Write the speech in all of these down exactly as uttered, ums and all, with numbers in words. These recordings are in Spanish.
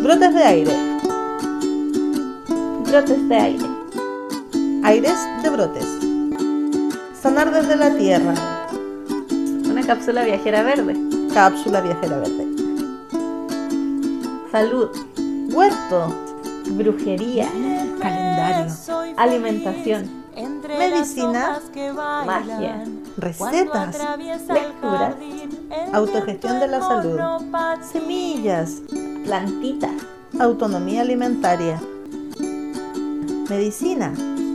Brotes de aire. Brotes de aire. Aires de brotes. Sanar desde la tierra. Una cápsula viajera verde. Cápsula viajera verde. Salud. Huerto. Brujería. Calendario. Alimentación. Medicina. Magia. Recetas. Lecturas. Autogestión de la salud. Semillas. Plantitas. Autonomía alimentaria. Medicina.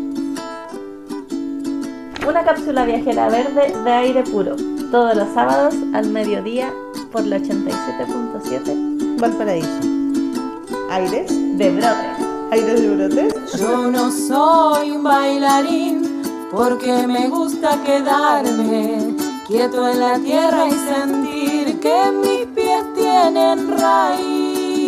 Una cápsula viajera verde de aire puro. Todos los sábados al mediodía por la ochenta y siete punto siete Valparaíso. Aires de brotes. Aires de brotes. Yo no soy un bailarín porque me gusta quedarme quieto en la tierra y sentir que mis pies tienen raíz.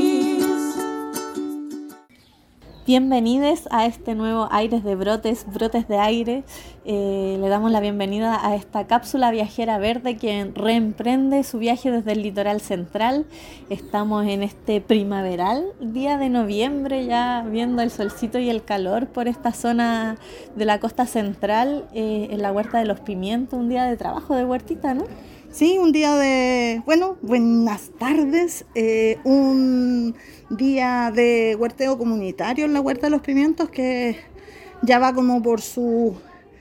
Bienvenidos a este nuevo Aires de Brotes, Brotes de Aire. Eh, le damos la bienvenida a esta cápsula viajera verde que reemprende su viaje desde el litoral central. Estamos en este primaveral día de noviembre, ya viendo el solcito y el calor por esta zona de la costa central, eh, en la Huerta de los Pimientos, un día de trabajo de huertita, ¿no? Sí, un día de, bueno, buenas tardes, eh, un día de huerteo comunitario en la Huerta de los Pimientos que ya va como por su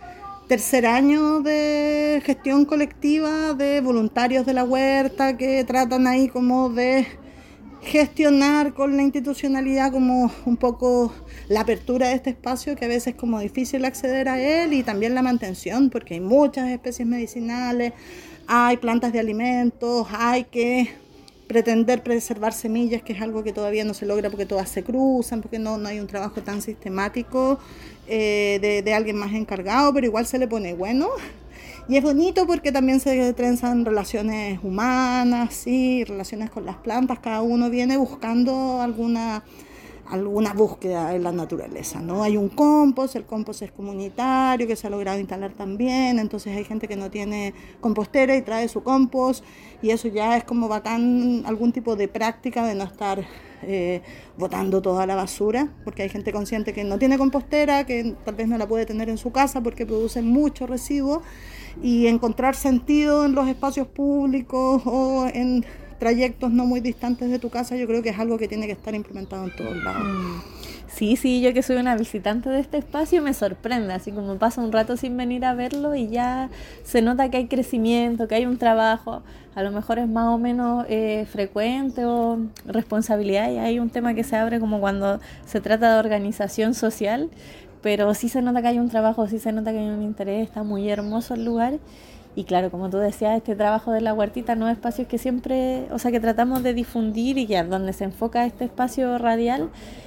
tercer año de gestión colectiva de voluntarios de la huerta que tratan ahí como de gestionar con la institucionalidad como un poco la apertura de este espacio, que a veces es como difícil acceder a él, y también la mantención, porque hay muchas especies medicinales, hay plantas de alimentos, hay que pretender preservar semillas, que es algo que todavía no se logra porque todas se cruzan, porque no, no hay un trabajo tan sistemático eh, de, de alguien más encargado, pero igual se le pone bueno. Y es bonito porque también se trenzan relaciones humanas, sí, relaciones con las plantas, cada uno viene buscando alguna... alguna búsqueda en la naturaleza, ¿no? Hay un compost, el compost es comunitario, que se ha logrado instalar también, entonces hay gente que no tiene compostera y trae su compost, y eso ya es como bacán, algún tipo de práctica de no estar eh, botando toda la basura, porque hay gente consciente que no tiene compostera, que tal vez no la puede tener en su casa porque produce mucho residuo, y encontrar sentido en los espacios públicos o en trayectos no muy distantes de tu casa, yo creo que es algo que tiene que estar implementado en todos lados. Sí, sí, yo que soy una visitante de este espacio me sorprende, así como pasa un rato sin venir a verlo y ya se nota que hay crecimiento, que hay un trabajo, a lo mejor es más o menos eh, frecuente o responsabilidad, y hay un tema que se abre como cuando se trata de organización social, pero sí se nota que hay un trabajo, sí se nota que hay un interés, está muy hermoso el lugar. Y claro, como tú decías, este trabajo de la huertita no es espacios que siempre, o sea, que tratamos de difundir, y que donde se enfoca este espacio radial,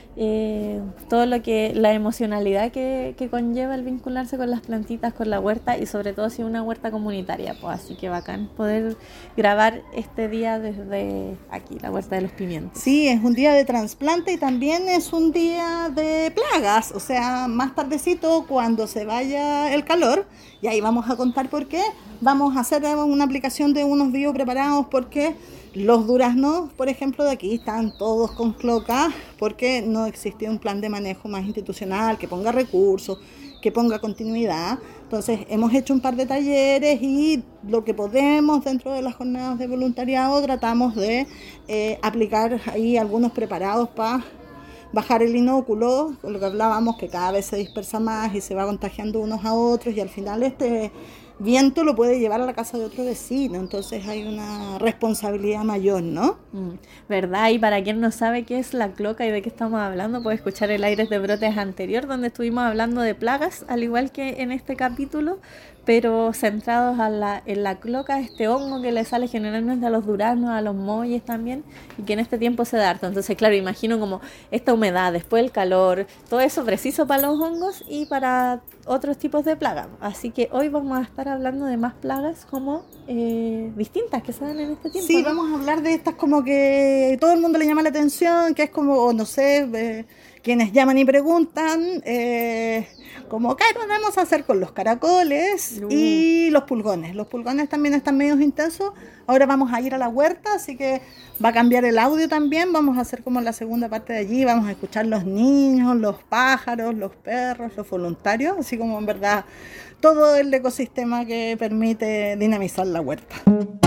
eh, todo lo que, la emocionalidad que, que conlleva el vincularse con las plantitas, con la huerta, y sobre todo si es una huerta comunitaria, pues así que bacán poder grabar este día desde aquí, la Huerta de los Pimientos. Sí, es un día de trasplante y también es un día de plagas, o sea, más tardecito cuando se vaya el calor, y ahí vamos a contar por qué, vamos a hacer una aplicación de unos biopreparados porque los duraznos, por ejemplo, de aquí están todos con cloca porque no existe un plan de manejo más institucional que ponga recursos, que ponga continuidad. Entonces hemos hecho un par de talleres y lo que podemos dentro de las jornadas de voluntariado tratamos de eh, aplicar ahí algunos preparados para bajar el inóculo, con lo que hablábamos, que cada vez se dispersa más y se va contagiando unos a otros, y al final este viento lo puede llevar a la casa de otro vecino, entonces hay una responsabilidad mayor, ¿no? Mm, ¿verdad? Y para quien no sabe qué es la cloca y de qué estamos hablando, puede escuchar el Aires de Brotes anterior, donde estuvimos hablando de plagas, al igual que en este capítulo, pero centrados a la, en la cloca, este hongo que le sale generalmente a los duraznos, a los molles también, y que en este tiempo se da harto. Entonces, claro, imagino como esta humedad, después el calor, todo eso preciso para los hongos y para otros tipos de plagas. Así que hoy vamos a estar hablando de más plagas como eh, distintas que se dan en este tiempo. Sí, ¿no? vamos a hablar de estas como que todo el mundo le llama la atención, que es como, no sé, eh, quienes llaman y preguntan, eh, como qué podemos hacer con los caracoles uh. y los pulgones. Los pulgones también están medio intensos. Ahora vamos a ir a la huerta, así que va a cambiar el audio también. Vamos a hacer como la segunda parte de allí. Vamos a escuchar los niños, los pájaros, los perros, los voluntarios, así como en verdad todo el ecosistema que permite dinamizar la huerta.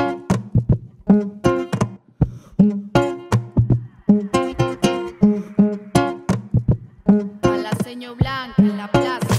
Blanca en la plaza.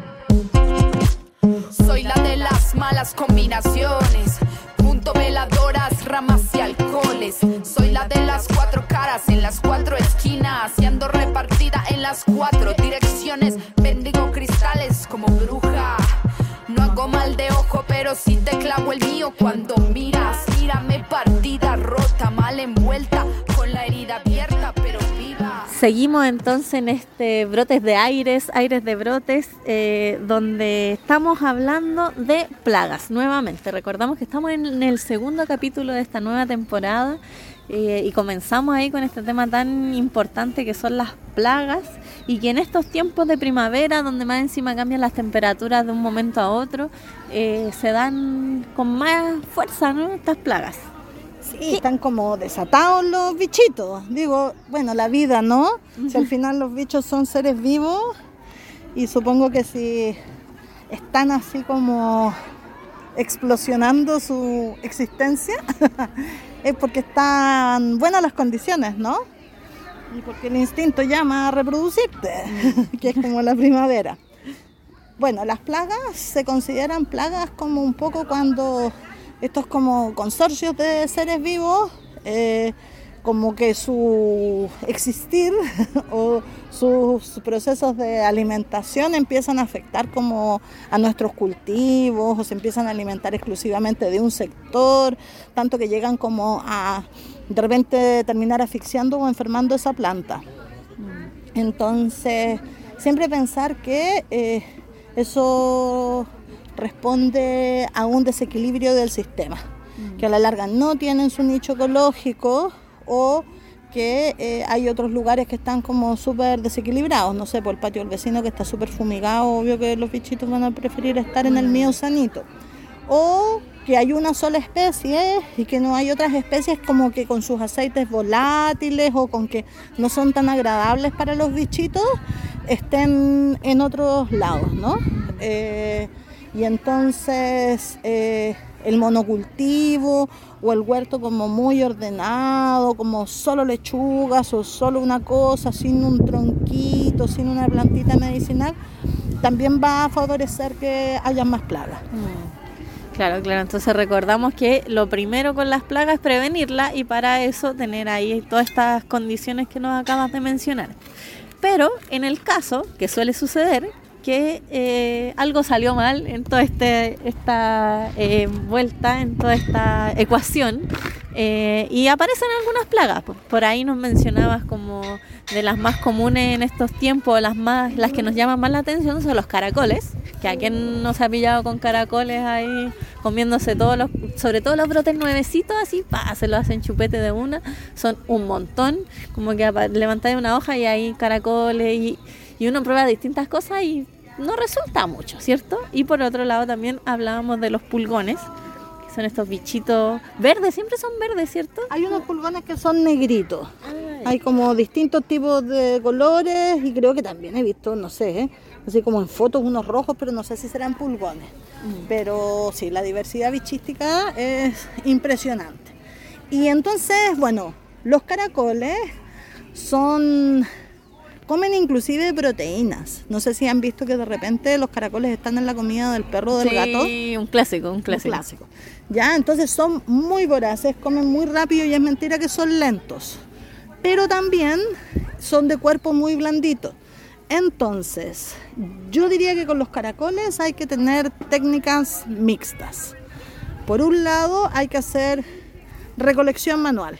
Soy la de las malas combinaciones, junto veladoras, ramas y alcoholes. Soy la de las cuatro caras en las cuatro esquinas, siendo repartida en las cuatro direcciones. Bendigo cristales como bruja. No hago mal de ojo, pero sí te clavo el mío cuando miras. Mírame partida, rota, mal envuelta, con la herida abierta, pero viva. Seguimos entonces en este Brotes de Aires, Aires de Brotes, eh, donde estamos hablando de plagas nuevamente. Recordamos que estamos en el segundo capítulo de esta nueva temporada eh, y comenzamos ahí con este tema tan importante que son las plagas, y que en estos tiempos de primavera, donde más encima cambian las temperaturas de un momento a otro, eh, se dan con más fuerza, ¿no?, estas plagas. Sí, están como desatados los bichitos. Digo, bueno, la vida, ¿no? Uh-huh. Si al final los bichos son seres vivos, y supongo que si están así como explosionando su existencia, es porque están buenas las condiciones, ¿no? Y porque el instinto llama a reproducirte, que es como la primavera. Bueno, las plagas se consideran plagas como un poco cuando estos como consorcios de seres vivos, eh, como que su existir o sus procesos de alimentación empiezan a afectar como a nuestros cultivos, o se empiezan a alimentar exclusivamente de un sector, tanto que llegan como a de repente terminar asfixiando o enfermando esa planta. Entonces, siempre pensar que eh, eso responde a un desequilibrio del sistema, mm. que a la larga no tienen su nicho ecológico, o que eh, hay otros lugares que están como súper desequilibrados. No sé, por el patio del vecino que está súper fumigado, obvio que los bichitos van a preferir estar en el mío sanito. O que hay una sola especie y que no hay otras especies como que con sus aceites volátiles o con que no son tan agradables para los bichitos, estén en otros lados, ¿no? Eh, y entonces eh, el monocultivo o el huerto como muy ordenado, como solo lechugas o solo una cosa, sin un tronquito, sin una plantita medicinal, también va a favorecer que haya más plagas. Mm. Claro, claro, entonces recordamos que lo primero con las plagas es prevenirlas, y para eso tener ahí todas estas condiciones que nos acabas de mencionar. Pero en el caso que suele suceder, que eh, algo salió mal en toda este, esta eh, vuelta, en toda esta ecuación, eh, y aparecen algunas plagas. Por ahí nos mencionabas como de las más comunes en estos tiempos, las más, las que nos llaman más la atención son los caracoles, que a quien no se ha pillado con caracoles ahí comiéndose todos los, sobre todo los brotes nuevecitos, así, pa, se lo hacen chupete de una, son un montón, como que levantáis una hoja y hay caracoles, y, y uno prueba distintas cosas y no resulta mucho, ¿cierto? Y por otro lado también hablábamos de los pulgones, que son estos bichitos verdes, siempre son verdes, ¿cierto? Hay unos pulgones que son negritos. Ay. Hay como distintos tipos de colores, y creo que también he visto, no sé, ¿eh? así como en fotos unos rojos, pero no sé si serán pulgones. Mm. Pero sí, la diversidad bichística es impresionante. Y entonces, bueno, los caracoles son... comen inclusive proteínas. No sé si han visto que de repente los caracoles están en la comida del perro o del sí, gato. Sí, un clásico, un clásico. Un clásico. Ya, entonces son muy voraces, comen muy rápido, y es mentira que son lentos. Pero también son de cuerpo muy blandito. Entonces, yo diría que con los caracoles hay que tener técnicas mixtas. Por un lado, hay que hacer recolección manual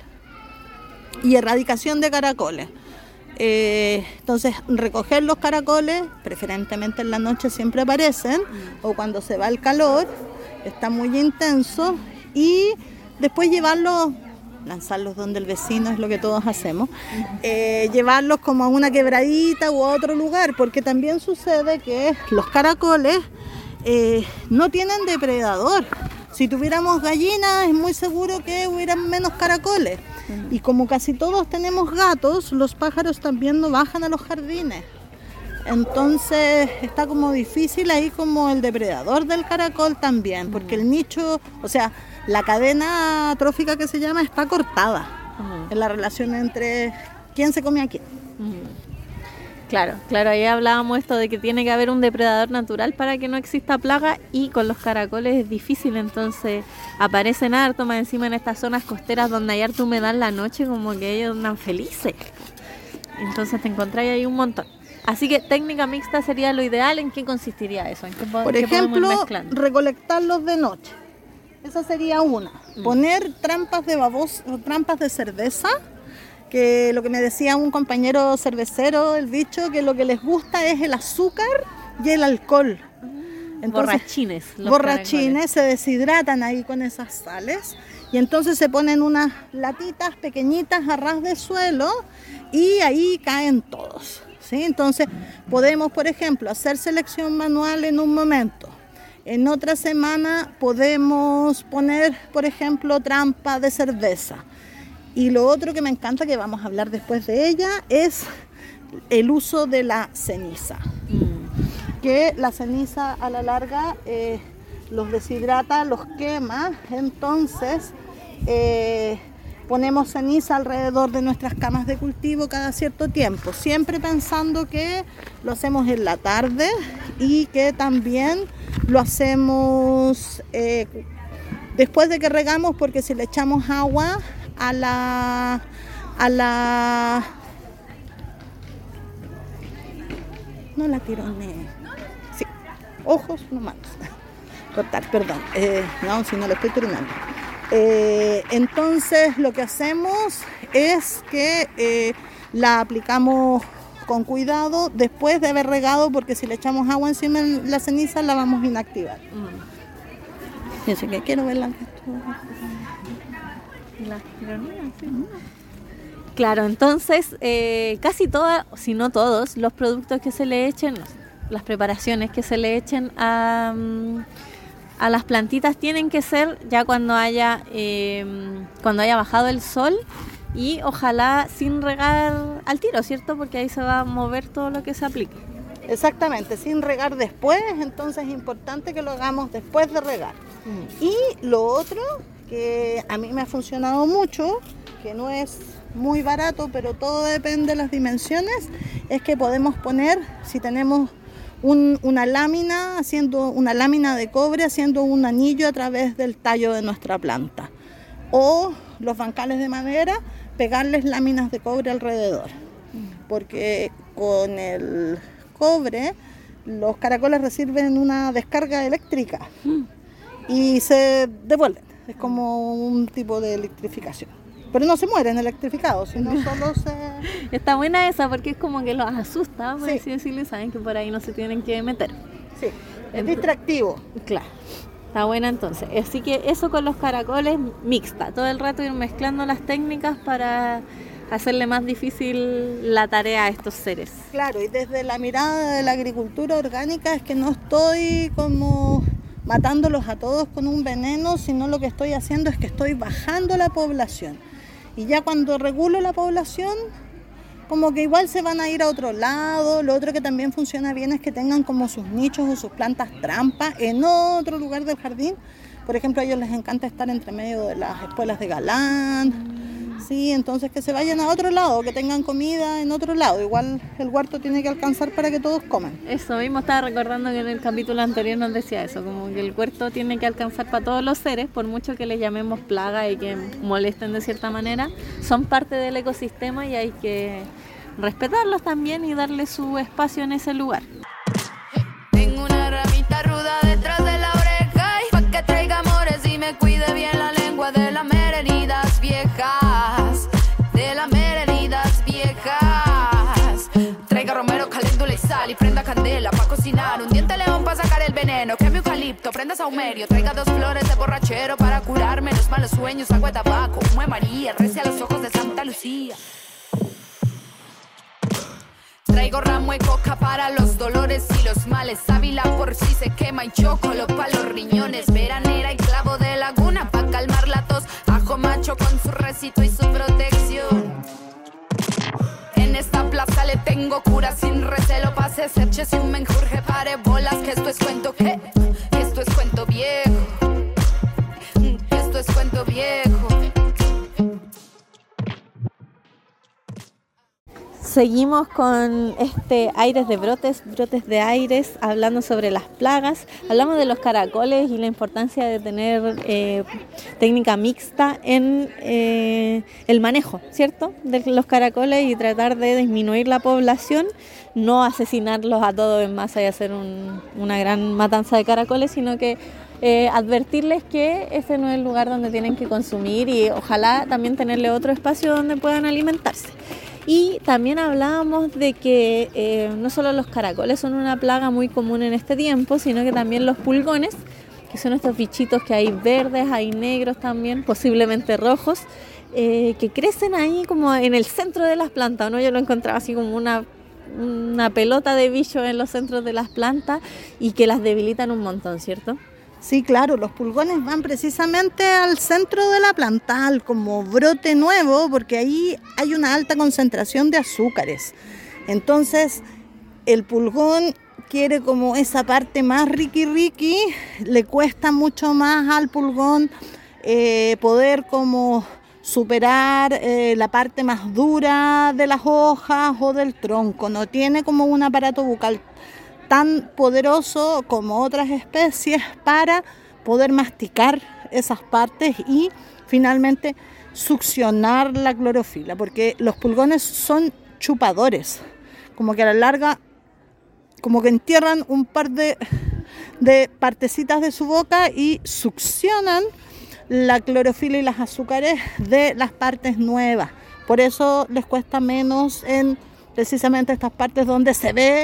y erradicación de caracoles. Eh, entonces, recoger los caracoles, preferentemente en la noche siempre aparecen, mm. o cuando se va el calor, está muy intenso, y después llevarlos lanzarlos donde el vecino, es lo que todos hacemos, eh, llevarlos como a una quebradita o a otro lugar, porque también sucede que los caracoles eh, no tienen depredador. Si tuviéramos gallinas es muy seguro que hubieran menos caracoles, y como casi todos tenemos gatos, los pájaros también no bajan a los jardines. Entonces está como difícil ahí como el depredador del caracol también, porque el nicho, o sea, la cadena trófica que se llama está cortada uh-huh. en la relación entre quién se come a quién. Uh-huh. Claro, claro, ahí hablábamos esto de que tiene que haber un depredador natural para que no exista plaga, y con los caracoles es difícil, entonces aparecen harto más encima en estas zonas costeras donde hay harta humedad en la noche, como que ellos andan felices. Entonces te encontráis ahí un montón. Así que técnica mixta sería lo ideal. ¿En qué consistiría eso? ¿En qué, Por qué ejemplo, recolectarlos de noche. Esa sería una. Mm. Poner trampas de babos, trampas de cerveza, que lo que me decía un compañero cervecero, el bicho, que lo que les gusta es el azúcar y el alcohol. Entonces, borrachines. Los borrachines caracoles. Se deshidratan ahí con esas sales, y entonces se ponen unas latitas pequeñitas a ras de suelo y ahí caen todos. ¿Sí? Entonces podemos, por ejemplo, hacer selección manual en un momento. En otra semana podemos poner, por ejemplo, trampa de cerveza. Y lo otro que me encanta, que vamos a hablar después de ella, es el uso de la ceniza. Mm. Que la ceniza a la larga eh, los deshidrata, los quema, entonces... Eh, ponemos ceniza alrededor de nuestras camas de cultivo cada cierto tiempo, siempre pensando que lo hacemos en la tarde y que también lo hacemos eh, después de que regamos, porque si le echamos agua a la a la no la tironé, sí, ojos no manos, cortar, perdón, eh, no, si no le estoy tironando. Eh, entonces lo que hacemos es que eh, la aplicamos con cuidado después de haber regado, porque si le echamos agua encima de la ceniza la vamos a inactivar. Mm. Yo sé que quiero ver la Claro, entonces eh, casi todas, si no todos, los productos que se le echen, las preparaciones que se le echen a... Um, a las plantitas tienen que ser ya cuando haya eh, cuando haya bajado el sol, y ojalá sin regar al tiro, ¿cierto? Porque ahí se va a mover todo lo que se aplique. Exactamente, sin regar después, entonces es importante que lo hagamos después de regar. Mm. Y lo otro que a mí me ha funcionado mucho, que no es muy barato, pero todo depende de las dimensiones, es que podemos poner, si tenemos Un, una lámina, haciendo una lámina de cobre, haciendo un anillo a través del tallo de nuestra planta, o los bancales de madera, pegarles láminas de cobre alrededor, porque con el cobre los caracoles reciben una descarga eléctrica y se devuelven, es como un tipo de electrificación. Pero no se mueren electrificados, sino solo se... Está buena esa, porque es como que los asusta, por sí. así decirlo, y saben que por ahí no se tienen que meter. Sí, es entonces, distractivo. Claro, está buena entonces. Así que eso con los caracoles, mixta. Todo el rato ir mezclando las técnicas para hacerle más difícil la tarea a estos seres. Claro, y desde la mirada de la agricultura orgánica es que no estoy como... matándolos a todos con un veneno, sino lo que estoy haciendo es que estoy bajando la población. Y ya cuando regulo la población, como que igual se van a ir a otro lado. Lo otro que también funciona bien es que tengan como sus nichos o sus plantas trampa en otro lugar del jardín. Por ejemplo, a ellos les encanta estar entre medio de las espuelas de galán. Sí, entonces que se vayan a otro lado, que tengan comida en otro lado. Igual el huerto tiene que alcanzar para que todos coman. Eso mismo estaba recordando que en el capítulo anterior nos decía eso, como que el huerto tiene que alcanzar para todos los seres, por mucho que les llamemos plaga y que molesten de cierta manera, son parte del ecosistema y hay que respetarlos también y darle su espacio en ese lugar. Tengo una ramita ruda detrás de la oreja y pa' que traiga amores y me cuide bien la lengua de las heridas viejas, de las heridas viejas. Traiga romero, caléndula y sal y prenda candela pa' cocinar, un diente león pa' sacar el veneno, que mi eucalipto eucalipto, prenda saumerio. Traiga dos flores de borrachero para curarme los malos sueños. Agua de tabaco, humo de María, rece a los ojos de Santa Lucía. Traigo ramo de coca para los dolores y los males. Sábila por si se quema y chocolo pa' los riñones. Veranera y clavo de laguna pa' calmar la tos. Ajo macho con su recito y su protección. En esta plaza le tengo cura sin recelo. Pase serche si un menjurje pare bolas. Que esto es cuento que, que esto es cuento viejo. Que esto es cuento viejo. Seguimos con este aires de brotes, brotes de aires, hablando sobre las plagas. Hablamos de los caracoles y la importancia de tener eh, técnica mixta en eh, el manejo, ¿cierto?, de los caracoles y tratar de disminuir la población, no asesinarlos a todos en masa y hacer un, una gran matanza de caracoles, sino que eh, advertirles que ese no es el lugar donde tienen que consumir y ojalá también tenerle otro espacio donde puedan alimentarse. Y también hablábamos de que eh, no solo los caracoles son una plaga muy común en este tiempo, sino que también los pulgones, que son estos bichitos que hay verdes, hay negros también, posiblemente rojos, eh, que crecen ahí como en el centro de las plantas, ¿no? Yo lo encontraba así como una, una pelota de bichos en los centros de las plantas y que las debilitan un montón, ¿cierto? Sí, claro, los pulgones van precisamente al centro de la planta, al como brote nuevo, porque ahí hay una alta concentración de azúcares. Entonces, el pulgón quiere como esa parte más riqui riqui, le cuesta mucho más al pulgón eh, poder como superar eh, la parte más dura de las hojas o del tronco, no tiene como un aparato bucal tan poderoso como otras especies para poder masticar esas partes y finalmente succionar la clorofila, porque los pulgones son chupadores, como que a la larga, como que entierran un par de, de partecitas de su boca y succionan la clorofila y los azúcares de las partes nuevas. Por eso les cuesta menos en precisamente estas partes donde se ve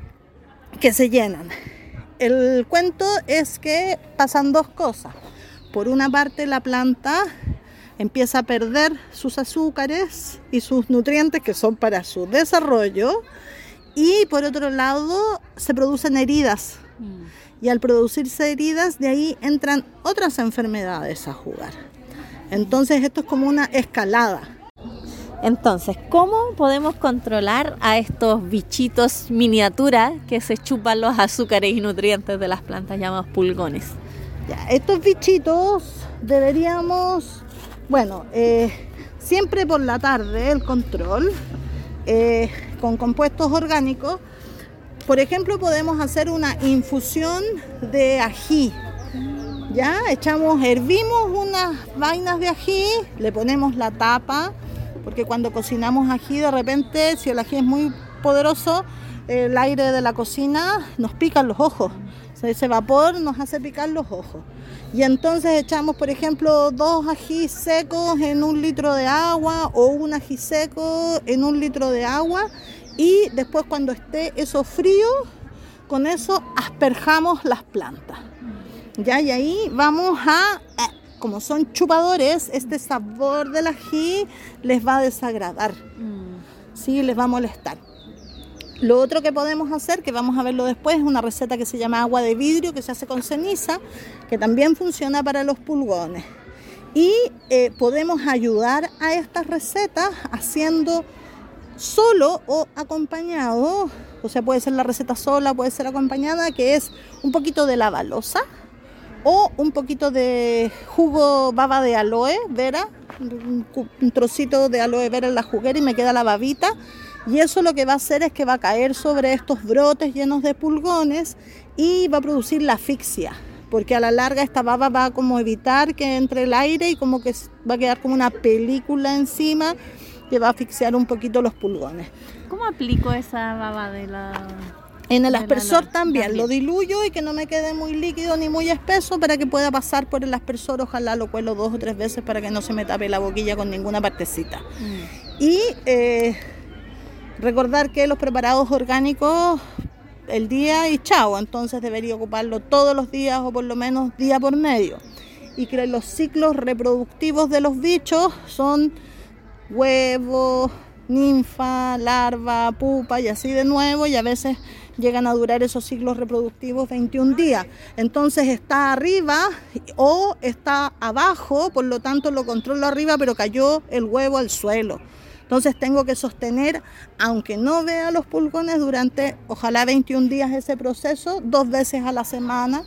que se llenan. El cuento es que pasan dos cosas. Por una parte, la planta empieza a perder sus azúcares y sus nutrientes que son para su desarrollo, y por otro lado se producen heridas, mm. y al producirse heridas de ahí entran otras enfermedades a jugar. Entonces esto es como una escalada. Entonces, ¿cómo podemos controlar a estos bichitos miniaturas que se chupan los azúcares y nutrientes de las plantas llamados pulgones? Ya, estos bichitos deberíamos, bueno, eh, siempre por la tarde el control eh, con compuestos orgánicos. Por ejemplo, podemos hacer una infusión de ají. Ya, echamos, hervimos unas vainas de ají, le ponemos la tapa, porque cuando cocinamos ají, de repente, si el ají es muy poderoso, el aire de la cocina nos pica los ojos. O sea, ese vapor nos hace picar los ojos. Y entonces echamos, por ejemplo, dos ají secos en un litro de agua o un ají seco en un litro de agua. Y después, cuando esté eso frío, con eso asperjamos las plantas. Ya, y ahí vamos a... Eh, como son chupadores, este sabor del ají les va a desagradar, mm. sí, les va a molestar. Lo otro que podemos hacer, que vamos a verlo después, es una receta que se llama agua de vidrio, que se hace con ceniza, que también funciona para los pulgones. Y eh, podemos ayudar a estas recetas haciendo solo o acompañado, o sea, puede ser la receta sola, puede ser acompañada, que es un poquito de lavalosa, o un poquito de jugo baba de aloe vera, un trocito de aloe vera en la juguera y me queda la babita, y eso lo que va a hacer es que va a caer sobre estos brotes llenos de pulgones y va a producir la asfixia, porque a la larga esta baba va a como evitar que entre el aire y como que va a quedar como una película encima que va a asfixiar un poquito los pulgones. ¿Cómo aplico esa baba de la...? En el aspersor también, también, lo diluyo y que no me quede muy líquido ni muy espeso para que pueda pasar por el aspersor. Ojalá lo cuelo dos o tres veces para que no se me tape la boquilla con ninguna partecita. Mm. Y eh, recordar que los preparados orgánicos el día y chao, entonces debería ocuparlo todos los días o por lo menos día por medio. Y que los ciclos reproductivos de los bichos son huevo, ninfa, larva, pupa y así de nuevo, y a veces llegan a durar esos ciclos reproductivos veintiún días. Entonces está arriba o está abajo, por lo tanto lo controlo arriba, pero cayó el huevo al suelo. Entonces tengo que sostener, aunque no vea los pulgones, durante ojalá veintiún días ese proceso, dos veces a la semana.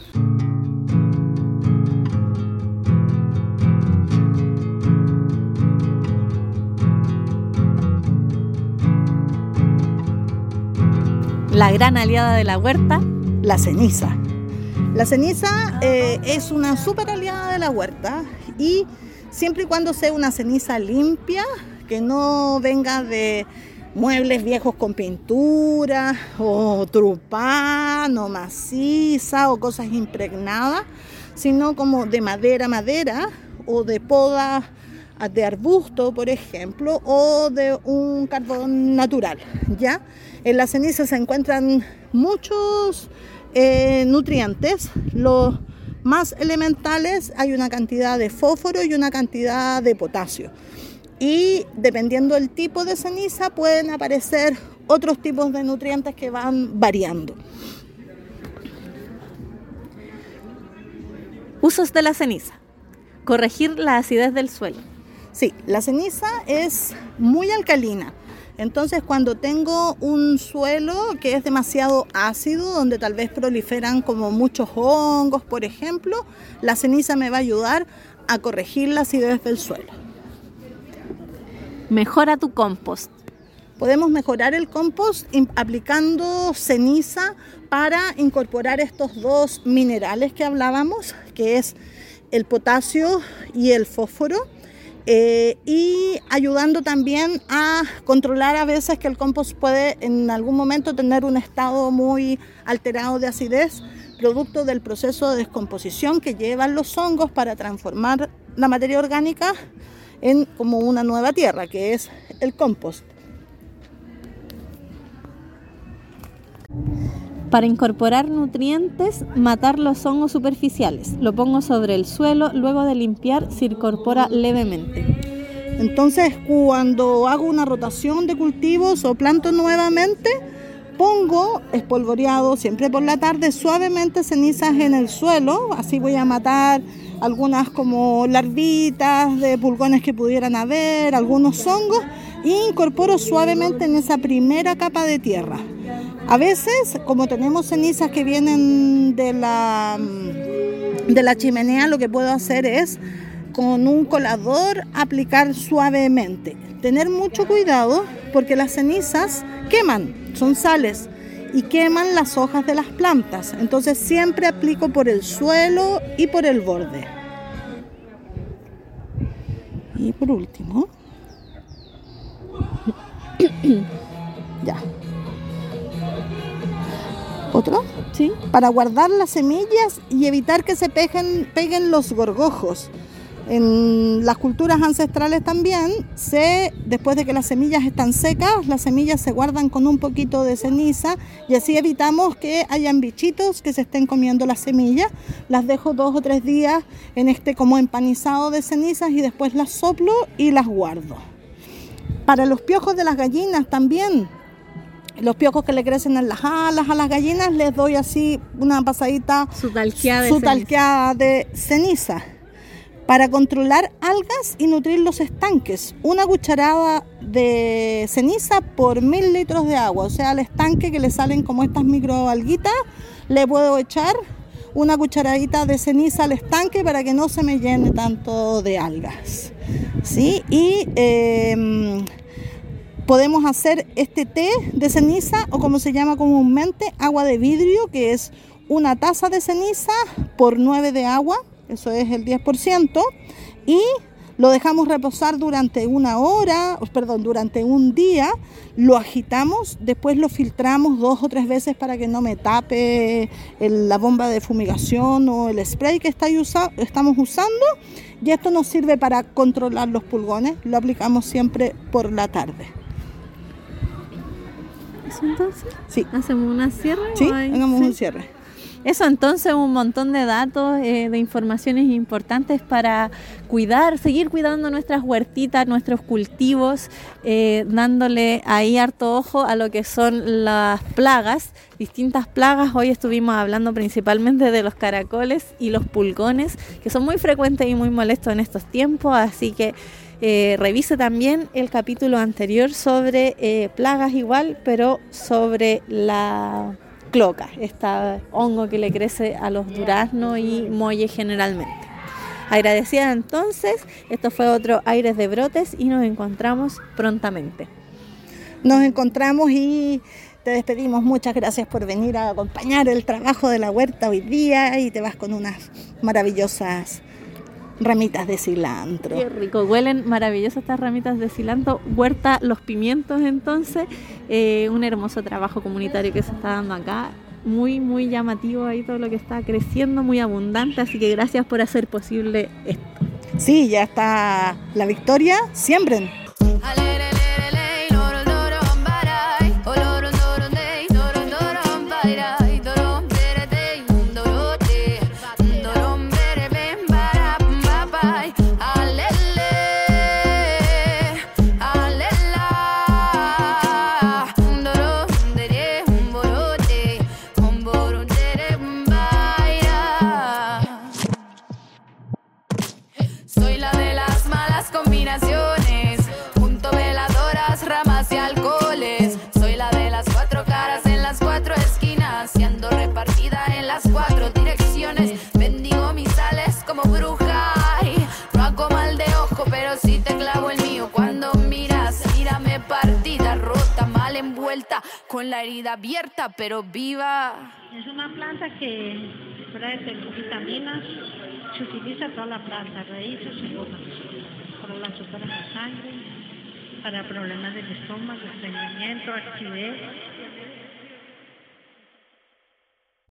La gran aliada de la huerta, la ceniza. La ceniza eh, es una súper aliada de la huerta, y siempre y cuando sea una ceniza limpia, que no venga de muebles viejos con pintura, o trupán, o maciza, o cosas impregnadas, sino como de madera, madera, o de poda de arbusto, por ejemplo, o de un carbón natural, ¿ya? En la ceniza se encuentran muchos eh, nutrientes. Los más elementales, hay una cantidad de fósforo y una cantidad de potasio. Y dependiendo del tipo de ceniza, pueden aparecer otros tipos de nutrientes que van variando. Usos de la ceniza. Corregir la acidez del suelo. Sí, la ceniza es muy alcalina. Entonces, cuando tengo un suelo que es demasiado ácido, donde tal vez proliferan como muchos hongos, por ejemplo, la ceniza me va a ayudar a corregir la acidez del suelo. Mejora tu compost. Podemos mejorar el compost aplicando ceniza para incorporar estos dos minerales que hablábamos, que es el potasio y el fósforo. Eh, y ayudando también a controlar a veces que el compost puede en algún momento tener un estado muy alterado de acidez, producto del proceso de descomposición que llevan los hongos para transformar la materia orgánica en como una nueva tierra, que es el compost. Para incorporar nutrientes, matar los hongos superficiales. Lo pongo sobre el suelo, luego de limpiar se incorpora levemente. Entonces, cuando hago una rotación de cultivos o planto nuevamente, pongo espolvoreado siempre por la tarde suavemente cenizas en el suelo. Así voy a matar algunas como larvitas de pulgones que pudieran haber, algunos hongos, e incorporo suavemente en esa primera capa de tierra. A veces, como tenemos cenizas que vienen de la, de la chimenea, lo que puedo hacer es con un colador aplicar suavemente. Tener mucho cuidado porque las cenizas queman, son sales y queman las hojas de las plantas. Entonces siempre aplico por el suelo y por el borde. Y por último, ya. ¿Otro? Sí. Para guardar las semillas y evitar que se peguen, peguen los gorgojos. En las culturas ancestrales también, se, después de que las semillas están secas, las semillas se guardan con un poquito de ceniza y así evitamos que hayan bichitos que se estén comiendo las semillas. Las dejo dos o tres días en este como empanizado de cenizas y después las soplo y las guardo. Para los piojos de las gallinas también, los piojos que le crecen en las alas a las gallinas, les doy así una pasadita, su talqueada de, su ceniza. talqueada de ceniza. Para controlar algas y nutrir los estanques, una cucharada de ceniza por mil litros de agua. O sea, al estanque que le salen como estas microalguitas, le puedo echar una cucharadita de ceniza al estanque para que no se me llene tanto de algas. ¿Sí? Y eh, podemos hacer este té de ceniza, o como se llama comúnmente, agua de vidrio, que es una taza de ceniza por nueve de agua. Eso es el diez por ciento, y lo dejamos reposar durante una hora, perdón, durante un día, lo agitamos, después lo filtramos dos o tres veces para que no me tape el, la bomba de fumigación o el spray que está usa, estamos usando, y esto nos sirve para controlar los pulgones, lo aplicamos siempre por la tarde. ¿Eso entonces? Sí. ¿Hacemos una cierre? Sí, o hay- hagamos sí. un cierre. Eso entonces, un montón de datos, eh, de informaciones importantes para cuidar, seguir cuidando nuestras huertitas, nuestros cultivos, eh, dándole ahí harto ojo a lo que son las plagas, distintas plagas. Hoy estuvimos hablando principalmente de los caracoles y los pulgones, que son muy frecuentes y muy molestos en estos tiempos, así que Eh, revise también el capítulo anterior sobre eh, plagas igual, pero sobre la cloca, este hongo que le crece a los duraznos y molle generalmente. Agradecida entonces, esto fue otro Aires de Brotes y nos encontramos prontamente. Nos encontramos y te despedimos. Muchas gracias por venir a acompañar el trabajo de la huerta hoy día y te vas con unas maravillosas ramitas de cilantro. Qué rico, huelen maravillosas estas ramitas de cilantro. Huerta Los Pimientos entonces, eh, un hermoso trabajo comunitario que se está dando acá, muy muy llamativo ahí todo lo que está creciendo, muy abundante, así que gracias por hacer posible esto. Sí, ya está la victoria, siembren. Soy la de las malas combinaciones, junto veladoras, ramas y alcoholes. Soy la de las cuatro caras en las cuatro esquinas, siendo repartida en las cuatro direcciones. Bendigo mis sales como bruja, ay, no hago mal de ojo, pero sí te clavo el mío. Cuando miras, mírame partida, rota, mal envuelta, con la herida abierta, pero viva. Es una planta que trae vitaminas. Se utiliza toda la planta, raíces y hojas, para las azúcares de sangre, para problemas del estómago, estreñimiento, acidez,